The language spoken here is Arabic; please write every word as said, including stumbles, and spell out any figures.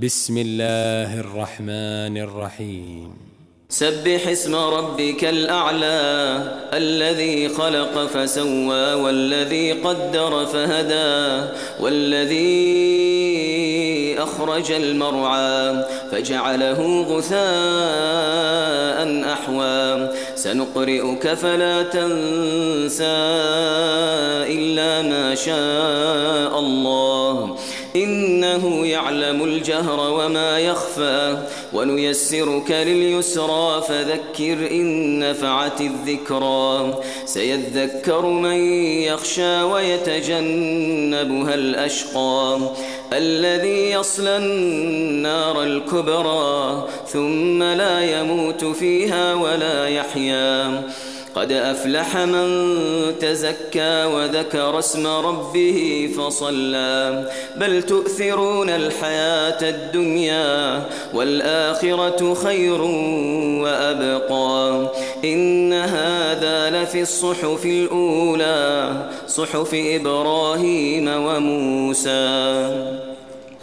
بسم الله الرحمن الرحيم. سبح اسم ربك الأعلى الذي خلق فسوى والذي قدر فهدى والذي أخرج المرعى فجعله غثاء أحوى سنقرئك فلا تنسى إلا ما شاء الله إنه يعلم الجهر وما يخفى ونيسرك لليسرى فذكر إن نفعت الذكرى سيذكر من يخشى ويتجنبها الأشقى الذي يصلى النار الكبرى ثم لا يموت فيها ولا يحيا قد أفلح من تزكى وذكر اسم ربه فصلى بل تؤثرون الحياة الدنيا والآخرة خير وأبقى إن هذا لفي الصحف الأولى صحف إبراهيم وموسى.